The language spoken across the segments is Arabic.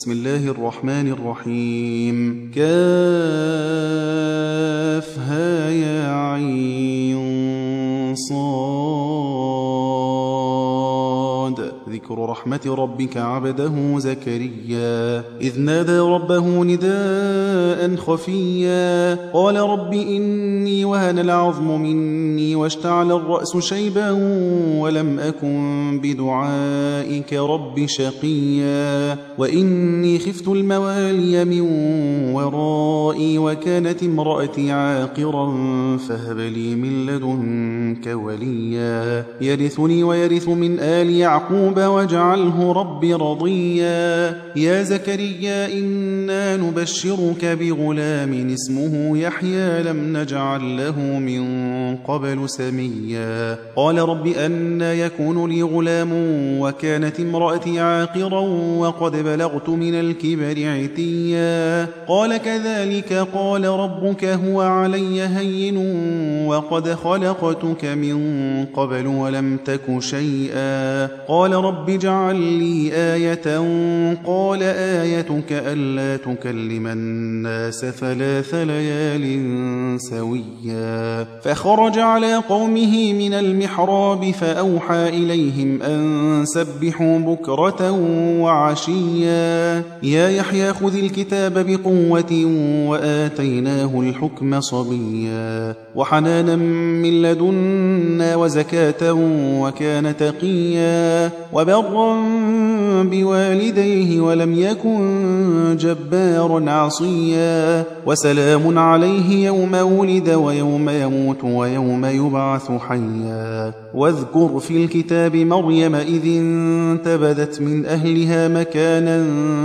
بسم الله الرحمن الرحيم كافها يا عين صاد ذكر رحمة ربك عبده زكريا إذ نادى ربه نداء خفيا قال رب إني وهن العظم مني واشتعل الرأس شيبا ولم أكن بدعائك رب شقيا وإني خفت الموالي من ورائي وكانت امرأتي عاقرا فهب لي من لدنك وليا يرثني ويرث من آل يعقوب واجعله رب رضيا يا زكريا إنا نبشرك بغلام اسمه يحيى لم نجعل له من قبل سميا قال رب أنى يكون لي غلام وكانت امرأتي عاقرا وقد بلغت من الكبر عتيا قال كذلك قال ربك هو علي هين وقد خلقتك من قبل ولم تك شيئا قال رب اجعل لي آية قال آيتك ألا تكلم الناس 3 ليال سويا فخرج على قومه من المحراب فأوحى إليهم أن سبحوا بكرة وعشيا يا يحيى خذ الكتاب بقوة وآتيناه الحكم صبيا وحنانا من لدنا وزكاة وكان تقيا وبرا بوالديه ولم يكن جبارا عصيا وسلام عليه يوم ولد ويوم يموت ويوم يبعث حيا واذكر في الكتاب مريم إذ انتبذت من أهلها مكانا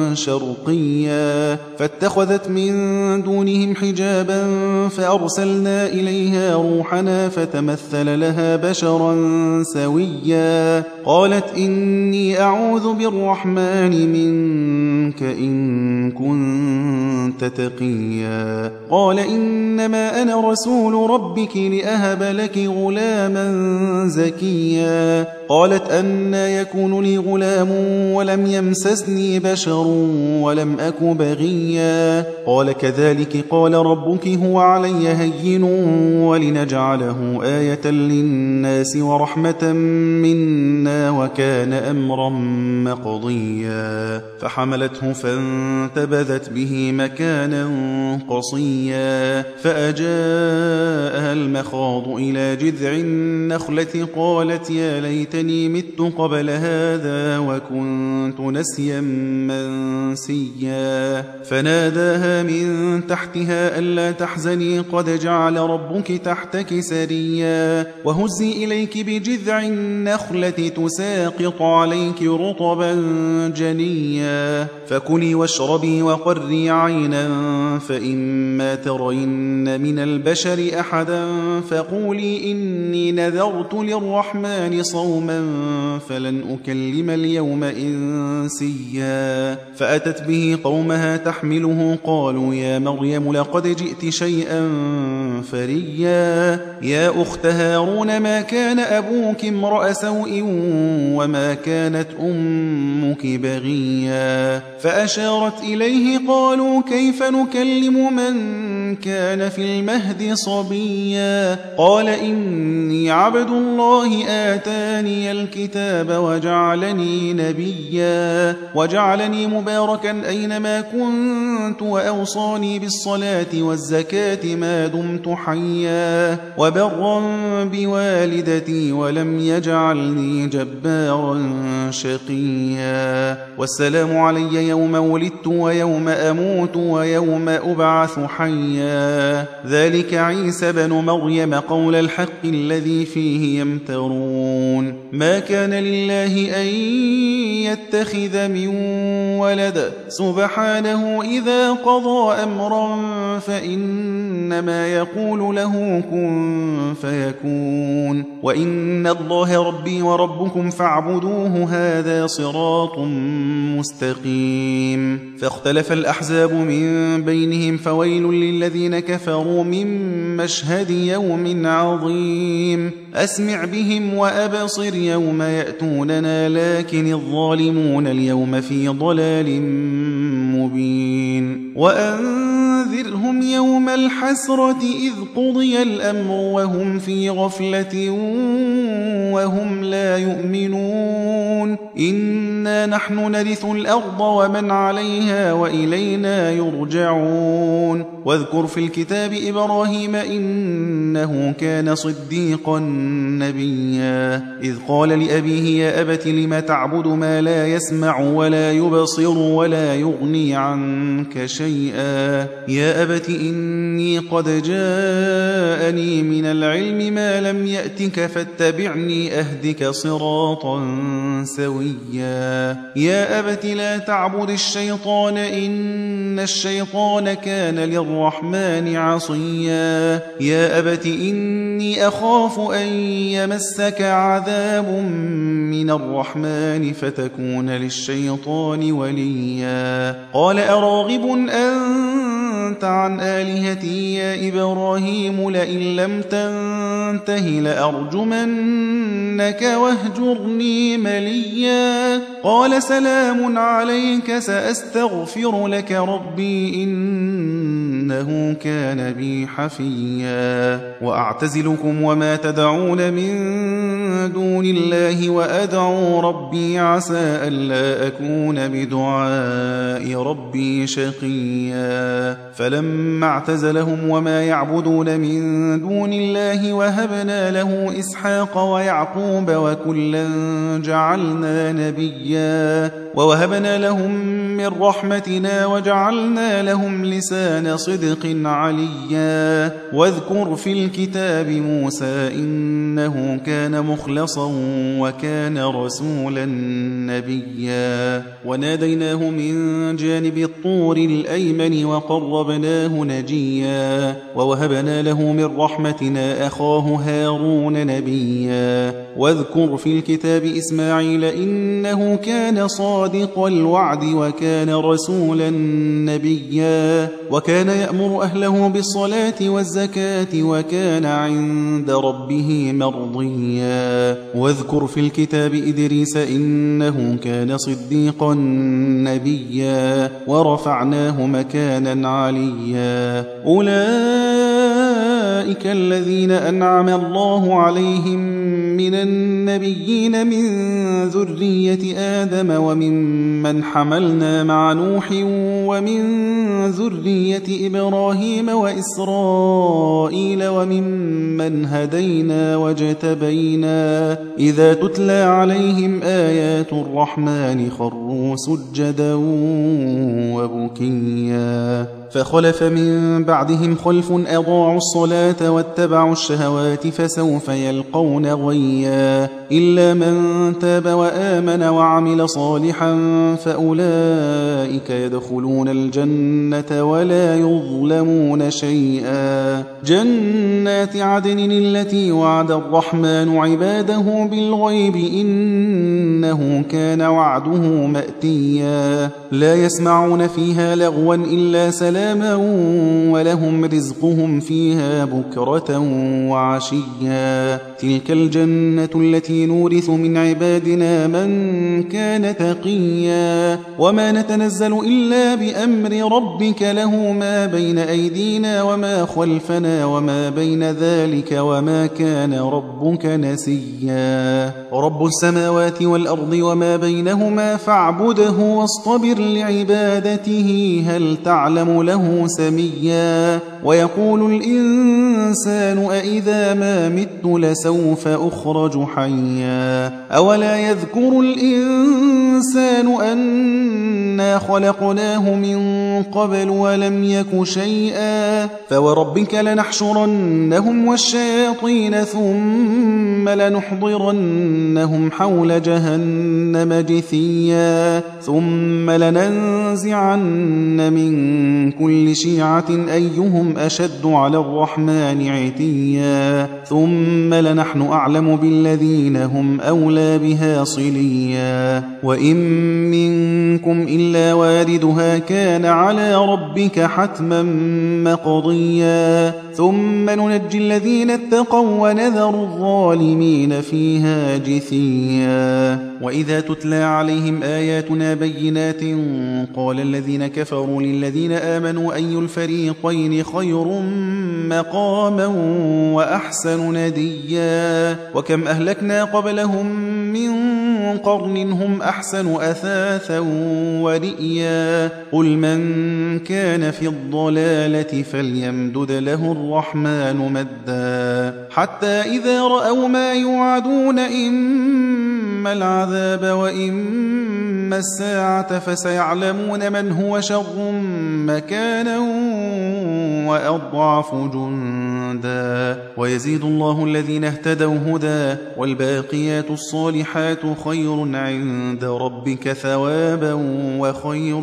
شرقيا فاتخذت من دونهم حجابا فأرسلنا إليها روحنا فتمثل لها بشرا سويا قالت إني أعوذ بالرحمن منك إن كنت تقيا قال إنما أنا رسول ربك لأهب لك غلاما زكيا قالت أنى يكون لي غلام ولم يمسسني بشر ولم أك بغيا قال كذلك قال ربك هو علي هين ولنجعله آية للناس ورحمة منا وكان أمرا مقضيا فحملته فانتبذت به مكانا قصيا فأجاءها المخاض إلى جذع النخلة قالت يا ليتني مت قبل هذا وكنت نسيا منسيا فناداها من تحتها ألا تحزني قد جعل ربك تحتك سريا وهزي إليك بجذع النخلة تساقط عليك رطبا جنيا فكلي واشربي وقري عينا فإما ترين من البشر أحدا فقولي إني نذرت للرحمن صوما فلن أكلم اليوم إنسيا فأتت به قومها تحمله قالوا يا مريم لقد جئت شيئا فريا يا أخت هارون ما كان أبوك امرأ سوء وما كانت أمك بغيا فأشارت إليه قالوا كيف نكلم من كان في المهد صبيا قال إني عبد الله آتاني الكتاب وجعلني نبيا وجعلني مباركا أينما كنت وأوصاني بالصلاة والزكاة ما دمت حيا وبرا بوالدتي ولم يجعلني جبارا شقيا والسلام علي يوم ولدت ويوم أموت ويوم أبعث حيا ذلك عيسى بن مريم قول الحق الذي فيه يمترون ما كان لله أن يتخذ من ولد سبحانه إذا قضى أمرا فإنما يقول له كن فيكون وإن الله ربي وربكم فاعبدوه هذا صراط مستقيم فاختلف الأحزاب من بينهم فويل للذين كفروا من مشهد يوم عظيم أسمع بهم وأبصر يوم يأتوننا لكن الظالمون اليوم في ضلال مبين وأنذرهم يوم الحسرة إذ قضي الأمر وهم في غفلة وهم لا يؤمنون إنا نحن نرث الأرض ومن عليها وإلينا يرجعون واذكر في الكتاب إبراهيم إنه كان صديقا نبيا إذ قال لأبيه يا أبت لم تعبد ما لا يسمع ولا يبصر ولا يغني عنك شيئا يا أبت إني قد جاءني من العلم ما لم يأتك فاتبعني أهدك صراطا سويا يا أبت لا تعبد الشيطان إن الشيطان كان للرحمن عصيا يا أبت إني أخاف أن يمسك عذاب من الرحمن فتكون للشيطان وليا قال أراغب أنت عن آلهتي يا إبراهيم لئن لم تنته لأرجمنك واهجرني مليا قال سلام عليك سأستغفر لك ربي إنه كان بي حفيا وأعتزلكم وما تدعون من دون الله وأدعو ربي عسى ألا أكون بدعاء ربي شقيا فلما اعتزلهم وما يعبدون من دون الله وهبنا له إسحاق ويعقوب وكلا جعلنا نبيا ووهبنا لهم من رحمتنا وجعلنا لهم لسان صدق عليا واذكر في الكتاب موسى إنه كان مخلصا وكان رسولا نبيا وناديناه من جانب الطور الأيمن وقربناه نجيا ووهبنا له من رحمتنا أخاه هارون نبيا واذكر في الكتاب إسماعيل إنه كان صادق الوعد وكان رسولا نبيا وكان يأمر أهله بالصلاة والزكاة وكان عند ربه مرضيا واذكر في الكتاب إدريس إنه كان صديقا نبيا ورفعناه مكانا عليا أولئك الذين أنعم الله عليهم من النبيين من ذرية آدم وممن حملنا مع نوح ومن ذرية إبراهيم وإسرائيل وممن هدينا واجتبينا إذا تتلى عليهم آيات الرحمن خروا سجدا وبكيا فخلف من بعدهم خلف أضاعوا الصلاة واتبعوا الشهوات فسوف يلقون غيا إلا من تاب وآمن وعمل صالحا فأولئك يدخلون الجنة ولا يظلمون شيئا جنات عدن التي وعد الرحمن عباده بالغيب إنه كان وعده مأتيا لا يسمعون فيها لغوا إلا سلاما ولهم رزقهم فيها بكرة وعشيا تلك الجنة التي نورث من عبادنا من كان تقيا وما نتنزل إلا بأمر ربك له ما بين أيدينا وما خلفنا وما بين ذلك وما كان ربك نسيا رب السماوات والأرض وما بينهما فاعبده واصطبر لعبادته هل تعلم له سميا ويقول الإنسان أإذا ما مت لسوف أخرج حيا أولا يذكر الإنسان أنا خلقناه من قبل ولم يك شيئا فوربك لنحشرنهم والشياطين ثم لنحضرنهم حول جهنم جثيا ثم لننزعن لننزعن من كل شيعة أيهم أشد على الرحمن عتيا ثم لنحن أعلم بالذين هم أولى بها صليا وإن منكم إلا واردها كان على ربك حتما مقضيا ثم ننجي الذين اتقوا ونذر الظالمين فيها جثيا وإذا تتلى عليهم آياتنا بينات قال الذين كفروا للذين آمنوا أي الفريقين خير مقاما وأحسن نديا وكم أهلكنا قبلهم من قرن هم أحسن أثاثا ورئيا قل من كان في الضلالة فليمدد له الرحمن مدا حتى إذا رأوا ما يوعدون إما العذاب وإما الساعة فسيعلمون من هو شر مكانا وأضعف جندا ويزيد الله الذين اهتدوا هدى والباقيات الصالحات خير عند ربك ثوابا وخير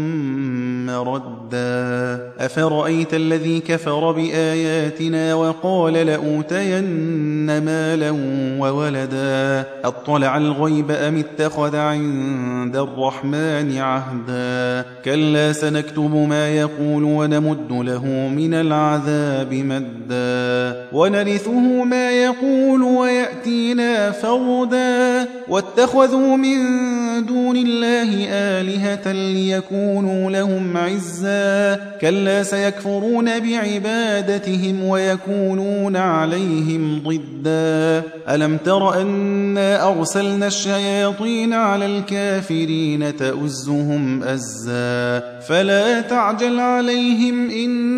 مردا أفرأيت الذي كفر بآياتنا وقال لأوتين مالا وولدا أطلع الغيب أم اتخذ عند الرحمن عهدا كلا سنكتب ما يقول ونمد له من العذاب مدا ونرثه ما يقول ويأتينا فردا واتخذوا من دون الله آلهة ليكونوا لهم عزا كلا سيكفرون بعبادتهم ويكونون عليهم ضدا ألم تر أنا أرسلنا الشياطين على الكافرين تؤزهم أزا فلا تعجل عليهم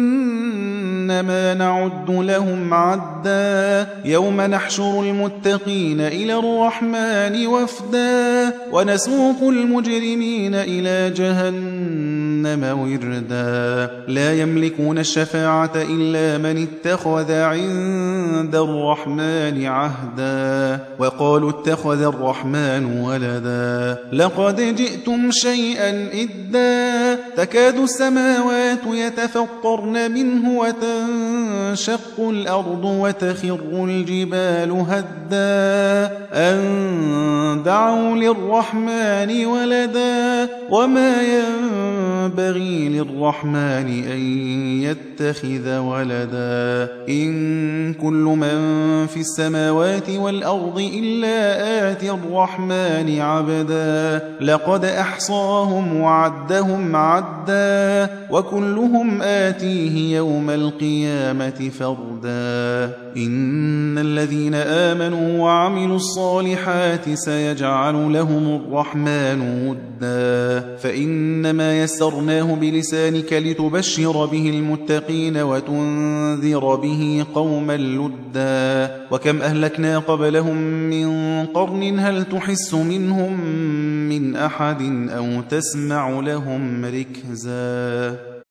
إنما نعد لهم عدا يوم نحشر المتقين إلى الرحمن وفدا ونسوق المجرمين إلى جهنم وردا لا يملكون الشفاعة إلا من اتخذ عند الرحمن عهدا وقالوا اتخذ الرحمن ولدا لقد جئتم شيئا إدا تكاد السماوات يتفطرن منه وتنشق الأرض وتخر الجبال هدا أن دعوا للرحمن ولدا وما ينبغي للرحمن أن يتخذ ولدا إن كل من في السماوات والأرض إلا آتي الرحمن عبدا لقد أحصاهم وعدهم عدا وكلهم آتيه يوم القيامة فردا إن الذين آمنوا وعملوا الصالحات سيجعل لهم الرحمن ودا فإنما يسرناه بلسانك لتبشر به المتقين وتنذر به قوما لدا وكم أهلكنا قبلهم من قرن هل تحس منهم من أحد أو تسمع لهم ركزا